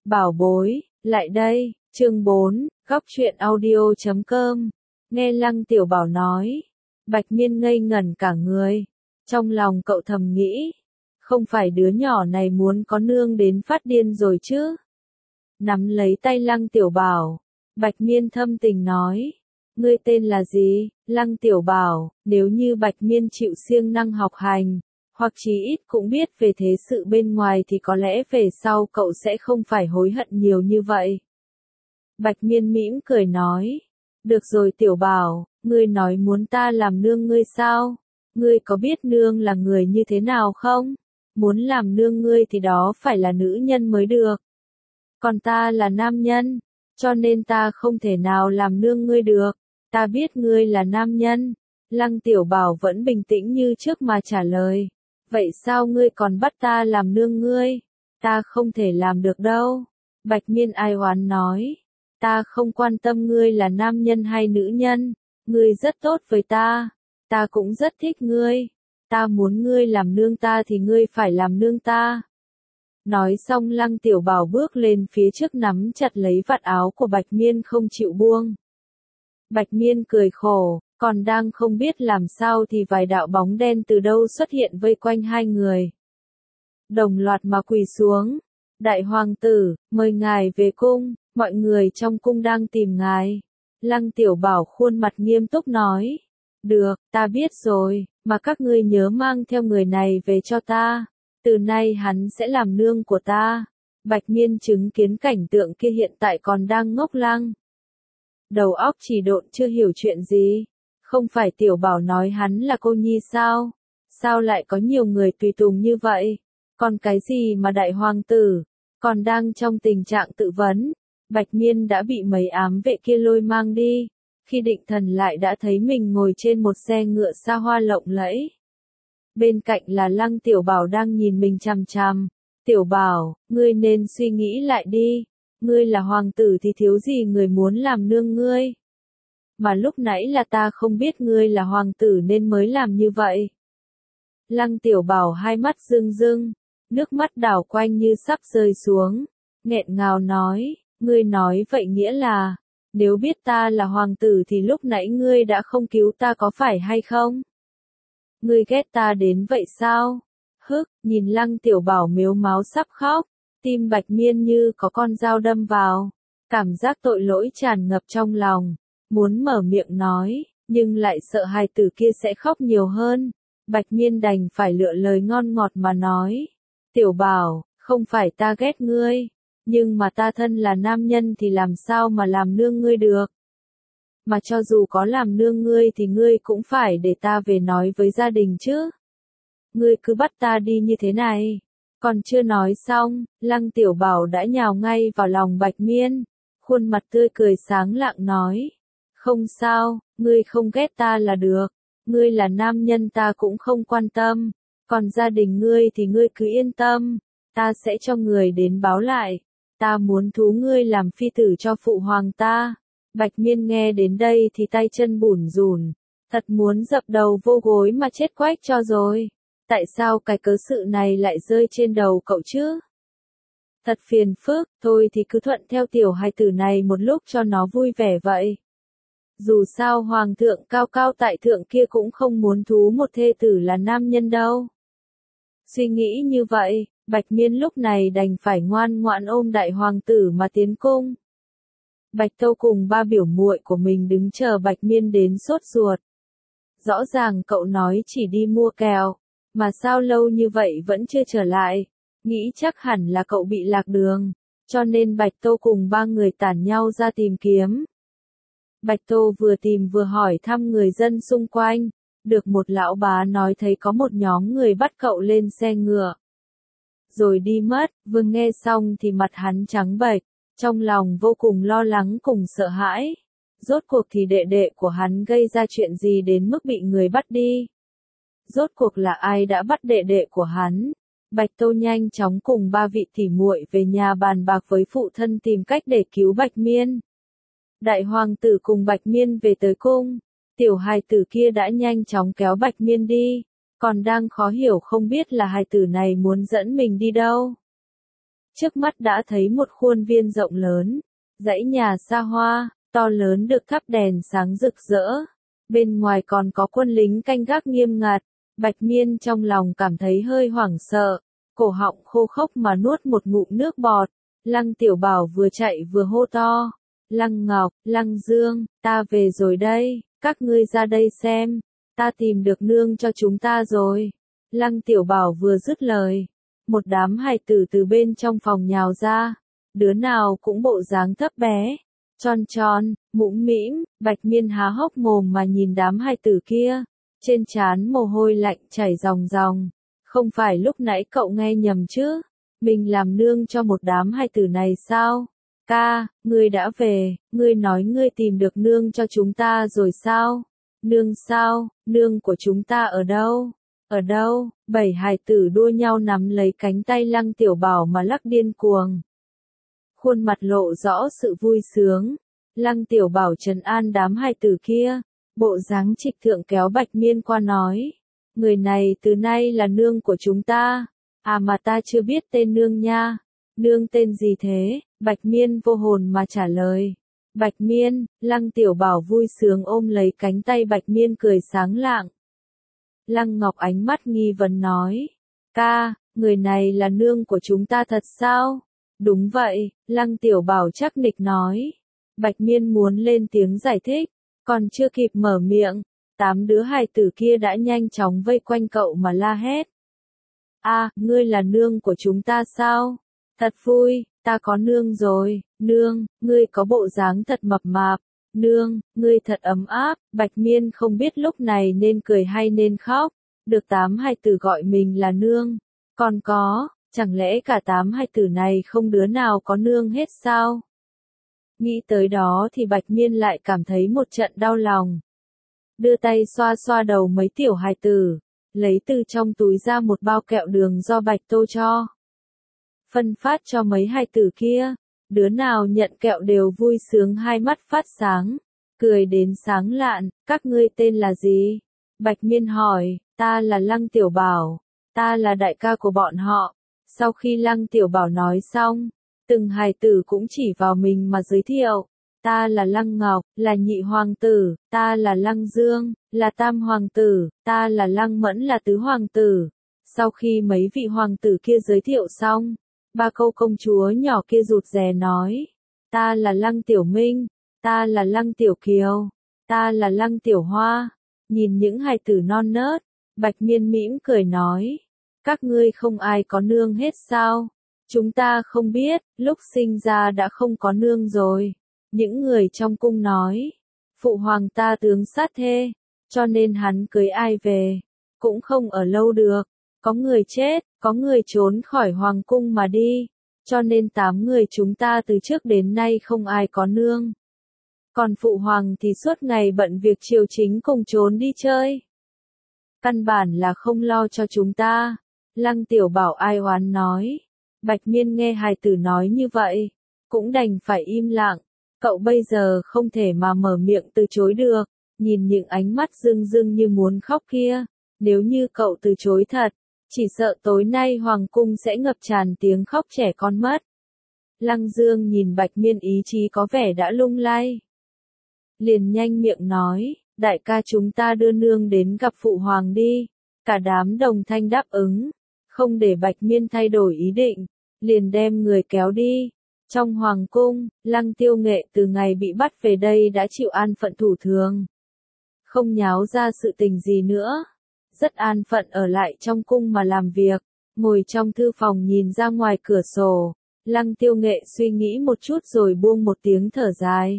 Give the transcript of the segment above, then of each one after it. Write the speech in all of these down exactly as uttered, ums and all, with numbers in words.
Bảo bối, lại đây, chương bốn, góc truyện audio chấm com. Nghe Lăng Tiểu Bảo nói, Bạch Miên ngây ngẩn cả người. Trong lòng cậu thầm nghĩ, không phải đứa nhỏ này muốn có nương đến phát điên rồi chứ. Nắm lấy tay Lăng Tiểu Bảo, Bạch Miên thâm tình nói, ngươi tên là gì? Lăng Tiểu Bảo, nếu như Bạch Miên chịu siêng năng học hành, hoặc chí ít cũng biết về thế sự bên ngoài thì có lẽ về sau cậu sẽ không phải hối hận nhiều như vậy. Bạch Miên mỉm cười nói, được rồi Tiểu Bảo, ngươi nói muốn ta làm nương ngươi sao? Ngươi có biết nương là người như thế nào không? Muốn làm nương ngươi thì đó phải là nữ nhân mới được. Còn ta là nam nhân, cho nên ta không thể nào làm nương ngươi được. Ta biết ngươi là nam nhân. Lăng Tiểu Bảo vẫn bình tĩnh như trước mà trả lời. Vậy sao ngươi còn bắt ta làm nương ngươi? Ta không thể làm được đâu. Bạch Miên ai oán nói. Ta không quan tâm ngươi là nam nhân hay nữ nhân. Ngươi rất tốt với ta. Ta cũng rất thích ngươi. Ta muốn ngươi làm nương ta thì ngươi phải làm nương ta. Nói xong Lăng Tiểu Bảo bước lên phía trước nắm chặt lấy vạt áo của Bạch Miên không chịu buông. Bạch Miên cười khổ, còn đang không biết làm sao thì vài đạo bóng đen từ đâu xuất hiện vây quanh hai người. Đồng loạt mà quỳ xuống. Đại hoàng tử, mời ngài về cung, mọi người trong cung đang tìm ngài. Lăng Tiểu Bảo khuôn mặt nghiêm túc nói. Được, ta biết rồi, mà các ngươi nhớ mang theo người này về cho ta. Từ nay hắn sẽ làm nương của ta. Bạch Miên chứng kiến cảnh tượng kia hiện tại còn đang ngốc lăng. Đầu óc chỉ độn chưa hiểu chuyện gì. Không phải Tiểu Bảo nói hắn là cô nhi sao? Sao lại có nhiều người tùy tùng như vậy? Còn cái gì mà đại hoàng tử? Còn đang trong tình trạng tự vấn. Bạch Miên đã bị mấy ám vệ kia lôi mang đi. Khi định thần lại đã thấy mình ngồi trên một xe ngựa xa hoa lộng lẫy. Bên cạnh là Lăng Tiểu Bảo đang nhìn mình chằm chằm. Tiểu Bảo, ngươi nên suy nghĩ lại đi. Ngươi là hoàng tử thì thiếu gì người muốn làm nương ngươi. Mà lúc nãy là ta không biết ngươi là hoàng tử nên mới làm như vậy. Lăng Tiểu Bảo hai mắt rưng rưng, nước mắt đảo quanh như sắp rơi xuống. Nghẹn ngào nói, ngươi nói vậy nghĩa là, nếu biết ta là hoàng tử thì lúc nãy ngươi đã không cứu ta có phải hay không? Ngươi ghét ta đến vậy sao? Hức, nhìn Lăng Tiểu Bảo mếu máo sắp khóc, tim Bạch Miên như có con dao đâm vào, cảm giác tội lỗi tràn ngập trong lòng, muốn mở miệng nói, nhưng lại sợ hài tử kia sẽ khóc nhiều hơn. Bạch Miên đành phải lựa lời ngon ngọt mà nói, Tiểu Bảo, không phải ta ghét ngươi, nhưng mà ta thân là nam nhân thì làm sao mà làm nương ngươi được. Mà cho dù có làm nương ngươi thì ngươi cũng phải để ta về nói với gia đình chứ. Ngươi cứ bắt ta đi như thế này. Còn chưa nói xong, Lăng Tiểu Bảo đã nhào ngay vào lòng Bạch Miên. Khuôn mặt tươi cười sáng lạng nói. Không sao, ngươi không ghét ta là được. Ngươi là nam nhân ta cũng không quan tâm. Còn gia đình ngươi thì ngươi cứ yên tâm. Ta sẽ cho người đến báo lại. Ta muốn thú ngươi làm phi tử cho phụ hoàng ta. Bạch Miên nghe đến đây thì tay chân bủn rủn. Thật muốn dập đầu vô gối mà chết quách cho rồi. Tại sao cái cớ sự này lại rơi trên đầu cậu chứ? Thật phiền phức, thôi thì cứ thuận theo tiểu hài tử này một lúc cho nó vui vẻ vậy. Dù sao hoàng thượng cao cao tại thượng kia cũng không muốn thú một thê tử là nam nhân đâu. Suy nghĩ như vậy, Bạch Miên lúc này đành phải ngoan ngoãn ôm đại hoàng tử mà tiến cung. Bạch Tâu cùng ba biểu muội của mình đứng chờ Bạch Miên đến sốt ruột. Rõ ràng cậu nói chỉ đi mua kẹo, mà sao lâu như vậy vẫn chưa trở lại, nghĩ chắc hẳn là cậu bị lạc đường, cho nên Bạch Tâu cùng ba người tản nhau ra tìm kiếm. Bạch Tâu vừa tìm vừa hỏi thăm người dân xung quanh, được một lão bá nói thấy có một nhóm người bắt cậu lên xe ngựa. Rồi đi mất, vừa nghe xong thì mặt hắn trắng bệch, trong lòng vô cùng lo lắng cùng sợ hãi. Rốt cuộc thì đệ đệ của hắn gây ra chuyện gì đến mức bị người bắt đi? Rốt cuộc là ai đã bắt đệ đệ của hắn? Bạch Tâu nhanh chóng cùng ba vị tỉ muội về nhà bàn bạc với phụ thân tìm cách để cứu Bạch Miên. Đại hoàng tử cùng Bạch Miên về tới cung, tiểu hài tử kia đã nhanh chóng kéo Bạch Miên đi, còn đang khó hiểu không biết là hài tử này muốn dẫn mình đi đâu. trước mắt đã thấy một khuôn viên rộng lớn, dãy nhà xa hoa, to lớn được thắp đèn sáng rực rỡ. Bên ngoài còn có quân lính canh gác nghiêm ngặt. Bạch Miên trong lòng cảm thấy hơi hoảng sợ, cổ họng khô khốc mà nuốt một ngụm nước bọt. Lăng Tiểu Bảo vừa chạy vừa hô to. Lăng Ngọc, Lăng Dương, ta về rồi đây, các ngươi ra đây xem, ta tìm được nương cho chúng ta rồi. Lăng Tiểu Bảo vừa dứt lời, một đám hài tử từ bên trong phòng nhào ra, đứa nào cũng bộ dáng thấp bé, tròn tròn, mũm mĩm. Bạch Miên há hốc mồm mà nhìn đám hài tử kia, trên trán mồ hôi lạnh chảy ròng ròng. Không phải lúc nãy cậu nghe nhầm chứ? Mình làm nương cho một đám hài tử này sao? Ca, ngươi đã về, ngươi nói ngươi tìm được nương cho chúng ta rồi sao? Nương sao? Nương của chúng ta ở đâu? Ở đâu? Bảy hài tử đua nhau nắm lấy cánh tay Lăng Tiểu Bảo mà lắc điên cuồng. Khuôn mặt lộ rõ sự vui sướng. Lăng Tiểu Bảo trấn an đám hài tử kia, bộ dáng trịch thượng kéo Bạch Miên qua nói. Người này từ nay là nương của chúng ta. À mà ta chưa biết tên nương nha. Nương tên gì thế? Bạch Miên vô hồn mà trả lời. Bạch Miên. Lăng Tiểu Bảo vui sướng ôm lấy cánh tay Bạch Miên cười sáng lạng. Lăng Ngọc ánh mắt nghi vấn nói. Ca, người này là nương của chúng ta thật sao? Đúng vậy, Lăng Tiểu Bảo chắc nịch nói. Bạch Miên muốn lên tiếng giải thích, còn chưa kịp mở miệng, tám đứa hài tử kia đã nhanh chóng vây quanh cậu mà la hét. À, ngươi là nương của chúng ta sao? Thật vui, ta có nương rồi. Nương, ngươi có bộ dáng thật mập mạp. Nương, ngươi thật ấm áp. Bạch Miên không biết lúc này nên cười hay nên khóc. Được tám hài tử gọi mình là nương. Còn có, chẳng lẽ cả tám hài tử này không đứa nào có nương hết sao? Nghĩ tới đó thì Bạch Miên lại cảm thấy một trận đau lòng. Đưa tay xoa xoa đầu mấy tiểu hài tử, lấy từ trong túi ra một bao kẹo đường do Bạch Tô cho. Phân phát cho mấy hài tử kia, đứa nào nhận kẹo đều vui sướng hai mắt phát sáng, cười đến sáng lạn. Các ngươi tên là gì? Bạch Miên hỏi. Ta là Lăng Tiểu Bảo, ta là đại ca của bọn họ. Sau khi Lăng Tiểu Bảo nói xong, từng hài tử cũng chỉ vào mình mà giới thiệu. Ta là Lăng Ngọc, là nhị hoàng tử. Ta là Lăng Dương, là tam hoàng tử. Ta là Lăng Mẫn, là tứ hoàng tử. Sau khi mấy vị hoàng tử kia giới thiệu xong, ba câu công chúa nhỏ kia rụt rè nói. Ta là Lăng Tiểu Minh, ta là Lăng Tiểu Kiều, ta là Lăng Tiểu Hoa. Nhìn những hài tử non nớt, Bạch Miên mỉm cười nói. Các ngươi không ai có nương hết sao? Chúng ta không biết, lúc sinh ra đã không có nương rồi. Những người trong cung nói. Phụ hoàng ta tướng sát thê, cho nên hắn cưới ai về, cũng không ở lâu được. Có người chết, có người trốn khỏi hoàng cung mà đi. Cho nên tám người chúng ta từ trước đến nay không ai có nương. Còn phụ hoàng thì suốt ngày bận việc triều chính cùng trốn đi chơi. Căn bản là không lo cho chúng ta. Lăng Tiểu Bảo ai oán nói. Bạch Miên nghe hài tử nói như vậy, cũng đành phải im lặng. Cậu bây giờ không thể mà mở miệng từ chối được. Nhìn những ánh mắt rưng rưng như muốn khóc kia, nếu như cậu từ chối thật, chỉ sợ tối nay hoàng cung sẽ ngập tràn tiếng khóc trẻ con mất. Lăng Dương nhìn Bạch Miên ý chí có vẻ đã lung lay, liền nhanh miệng nói. Đại ca chúng ta đưa nương đến gặp phụ hoàng đi. Cả đám đồng thanh đáp ứng, không để Bạch Miên thay đổi ý định, liền đem người kéo đi. Trong hoàng cung, Lăng Tiêu Nghệ từ ngày bị bắt về đây đã chịu an phận thủ thường, không nháo ra sự tình gì nữa, rất an phận ở lại trong cung mà làm việc, ngồi trong thư phòng nhìn ra ngoài cửa sổ. Lăng Tiêu Nghệ suy nghĩ một chút rồi buông một tiếng thở dài.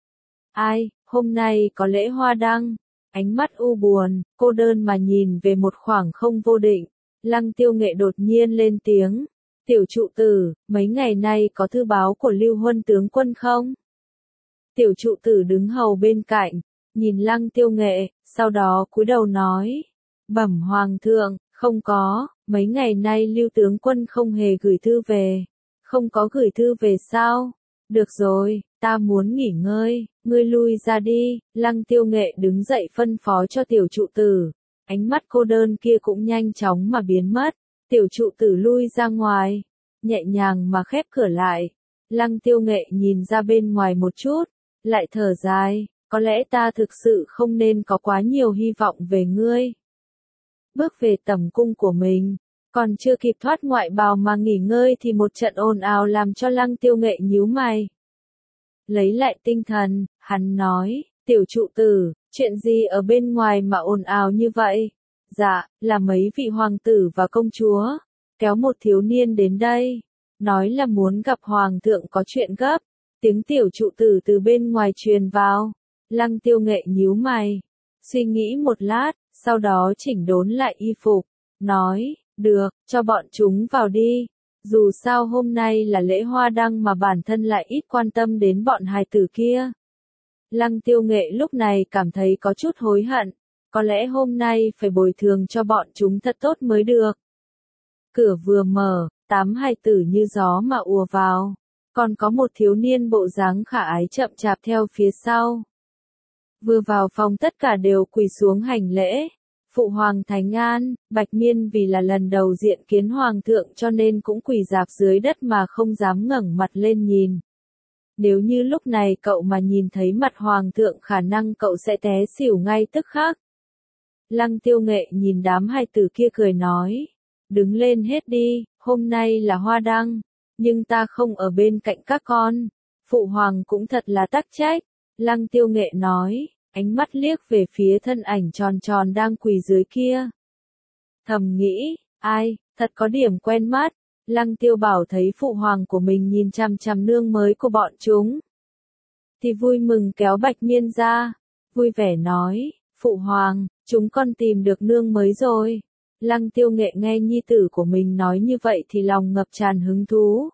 Ai, hôm nay có lễ hoa đăng, ánh mắt u buồn, cô đơn mà nhìn về một khoảng không vô định. Lăng Tiêu Nghệ đột nhiên lên tiếng. Tiểu trụ tử, mấy ngày nay có thư báo của Lưu Huân tướng quân không? Tiểu trụ tử đứng hầu bên cạnh, nhìn Lăng Tiêu Nghệ, sau đó cúi đầu nói. Bẩm hoàng thượng, không có, mấy ngày nay Lưu tướng quân không hề gửi thư về. Không có gửi thư về sao? Được rồi, ta muốn nghỉ ngơi, ngươi lui ra đi. Lăng Tiêu Nghệ đứng dậy phân phó cho tiểu trụ tử. Ánh mắt cô đơn kia cũng nhanh chóng mà biến mất. Tiểu trụ tử lui ra ngoài. nhẹ nhàng mà khép cửa lại. Lăng Tiêu Nghệ nhìn ra bên ngoài một chút, lại thở dài, có lẽ ta thực sự không nên có quá nhiều hy vọng về ngươi. Bước về tầm cung của mình, còn chưa kịp thoát ngoại bào mà nghỉ ngơi thì một trận ồn ào làm cho Lăng Tiêu Nghệ nhíu mày. Lấy lại tinh thần, hắn nói, tiểu trụ tử, chuyện gì ở bên ngoài mà ồn ào như vậy? Dạ, là mấy vị hoàng tử và công chúa, kéo một thiếu niên đến đây, nói là muốn gặp hoàng thượng có chuyện gấp. Tiếng tiểu trụ tử từ bên ngoài truyền vào. Lăng Tiêu Nghệ nhíu mày, suy nghĩ một lát, sau đó chỉnh đốn lại y phục, nói, được, cho bọn chúng vào đi. Dù sao hôm nay là lễ hoa đăng mà bản thân lại ít quan tâm đến bọn hài tử kia. Lăng Tiêu Nghệ lúc này cảm thấy có chút hối hận, có lẽ hôm nay phải bồi thường cho bọn chúng thật tốt mới được. Cửa vừa mở, tám hài tử như gió mà ùa vào, còn có một thiếu niên bộ dáng khả ái chậm chạp theo phía sau. Vừa vào phòng tất cả đều quỳ xuống hành lễ. Phụ hoàng Thánh An, Bạch Miên vì là lần đầu diện kiến hoàng thượng cho nên cũng quỳ rạp dưới đất mà không dám ngẩng mặt lên nhìn. Nếu như lúc này cậu mà nhìn thấy mặt hoàng thượng khả năng cậu sẽ té xỉu ngay tức khắc. Lăng Tiêu Nghệ nhìn đám hài tử kia cười nói, đứng lên hết đi, hôm nay là hoa đăng, nhưng ta không ở bên cạnh các con. Phụ hoàng cũng thật là tắc trách. Lăng Tiêu Nghệ nói, ánh mắt liếc về phía thân ảnh tròn tròn đang quỳ dưới kia. Thầm nghĩ, ai, thật có điểm quen mắt. Lăng Tiêu Bảo thấy phụ hoàng của mình nhìn chằm chằm nương mới của bọn chúng, thì vui mừng kéo Bạch Miên ra, vui vẻ nói, phụ hoàng, chúng con tìm được nương mới rồi. Lăng Tiêu Nghệ nghe nhi tử của mình nói như vậy thì lòng ngập tràn hứng thú.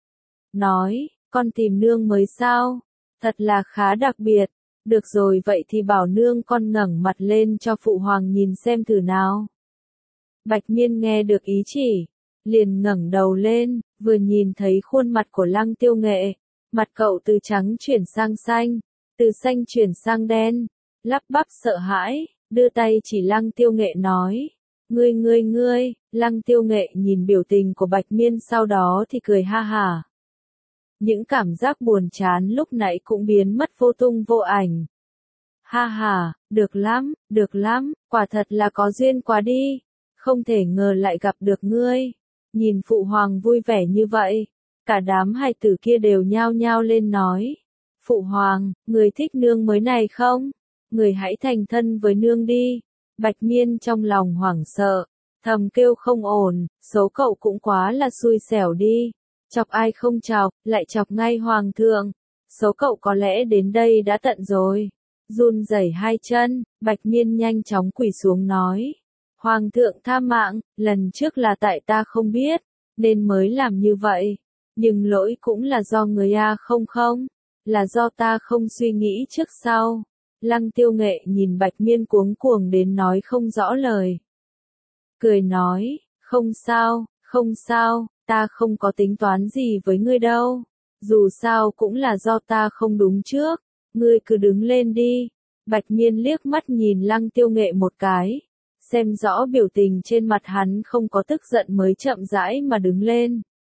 Nói, con tìm nương mới sao? Thật là khá đặc biệt. Được rồi vậy thì bảo nương con ngẩng mặt lên cho phụ hoàng nhìn xem thử nào. Bạch Miên nghe được ý chỉ, liền ngẩng đầu lên, vừa nhìn thấy khuôn mặt của Lăng Tiêu Nghệ, mặt cậu từ trắng chuyển sang xanh, từ xanh chuyển sang đen, lắp bắp sợ hãi, đưa tay chỉ Lăng Tiêu Nghệ nói, ngươi ngươi ngươi. Lăng Tiêu Nghệ nhìn biểu tình của Bạch Miên sau đó thì cười ha hả. Những cảm giác buồn chán lúc nãy cũng biến mất vô tung vô ảnh. Ha ha, được lắm, được lắm, quả thật là có duyên quá đi, không thể ngờ lại gặp được ngươi. Nhìn phụ hoàng vui vẻ như vậy, cả đám hài tử kia đều nhao nhao lên nói, phụ hoàng, người thích nương mới này không? Người hãy thành thân với nương đi. Bạch Miên trong lòng hoảng sợ, thầm kêu không ổn, số cậu cũng quá là xui xẻo đi. Chọc ai không chọc, lại chọc ngay hoàng thượng. Số cậu có lẽ đến đây đã tận rồi. Run rẩy hai chân, Bạch Miên nhanh chóng quỳ xuống nói. Hoàng thượng tha mạng, lần trước là tại ta không biết, nên mới làm như vậy. Nhưng lỗi cũng là do người A không không, là do ta không suy nghĩ trước sau. Lăng Tiêu Nghệ nhìn Bạch Miên cuống cuồng đến nói không rõ lời. Cười nói, không sao, không sao. Ta không có tính toán gì với ngươi đâu. Dù sao cũng là do ta không đúng trước. Ngươi cứ đứng lên đi. Bạch Miên liếc mắt nhìn Lăng Tiêu Nghệ một cái. Xem rõ biểu tình trên mặt hắn không có tức giận mới chậm rãi mà đứng lên.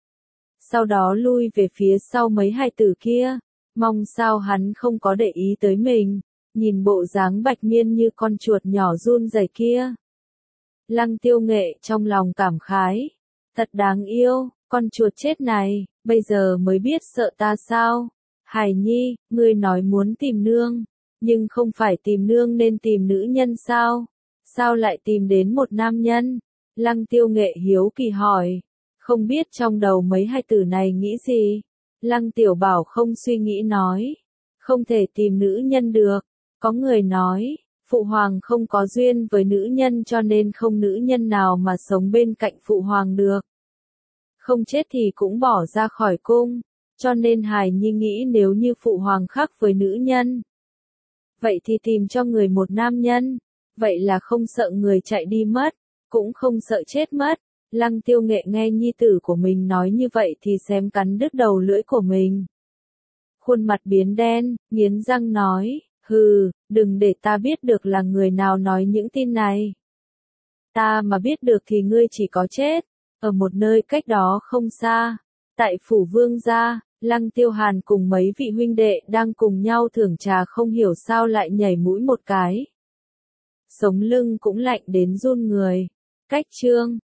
Sau đó lui về phía sau mấy hài tử kia. Mong sao hắn không có để ý tới mình. Nhìn bộ dáng Bạch Miên như con chuột nhỏ run rẩy kia. Lăng Tiêu Nghệ trong lòng cảm khái. Thật đáng yêu, con chuột chết này, bây giờ mới biết sợ ta sao? Hải Nhi, ngươi nói muốn tìm nương, nhưng không phải tìm nương nên tìm nữ nhân sao? Sao lại tìm đến một nam nhân? Lăng Tiêu Nghệ hiếu kỳ hỏi, không biết trong đầu mấy hai tử này nghĩ gì? Lăng Tiểu Bảo không suy nghĩ nói, không thể tìm nữ nhân được. Có người nói, Phụ Hoàng không có duyên với nữ nhân cho nên không nữ nhân nào mà sống bên cạnh Phụ Hoàng được. Không chết thì cũng bỏ ra khỏi cung, cho nên Hải Nhi nghĩ nếu như Phụ Hoàng khác với nữ nhân. Vậy thì tìm cho người một nam nhân, vậy là không sợ người chạy đi mất, cũng không sợ chết mất. Lăng Tiêu Nghệ nghe nhi tử của mình nói như vậy thì xém cắn đứt đầu lưỡi của mình. Khuôn mặt biến đen, nghiến răng nói, hừ, đừng để ta biết được là người nào nói những tin này. Ta mà biết được thì ngươi chỉ có chết. Ở một nơi cách đó không xa, tại phủ vương gia, Lăng Tiêu Hàn cùng mấy vị huynh đệ đang cùng nhau thưởng trà không hiểu sao lại nhảy mũi một cái. Sống lưng cũng lạnh đến run người. Cách chương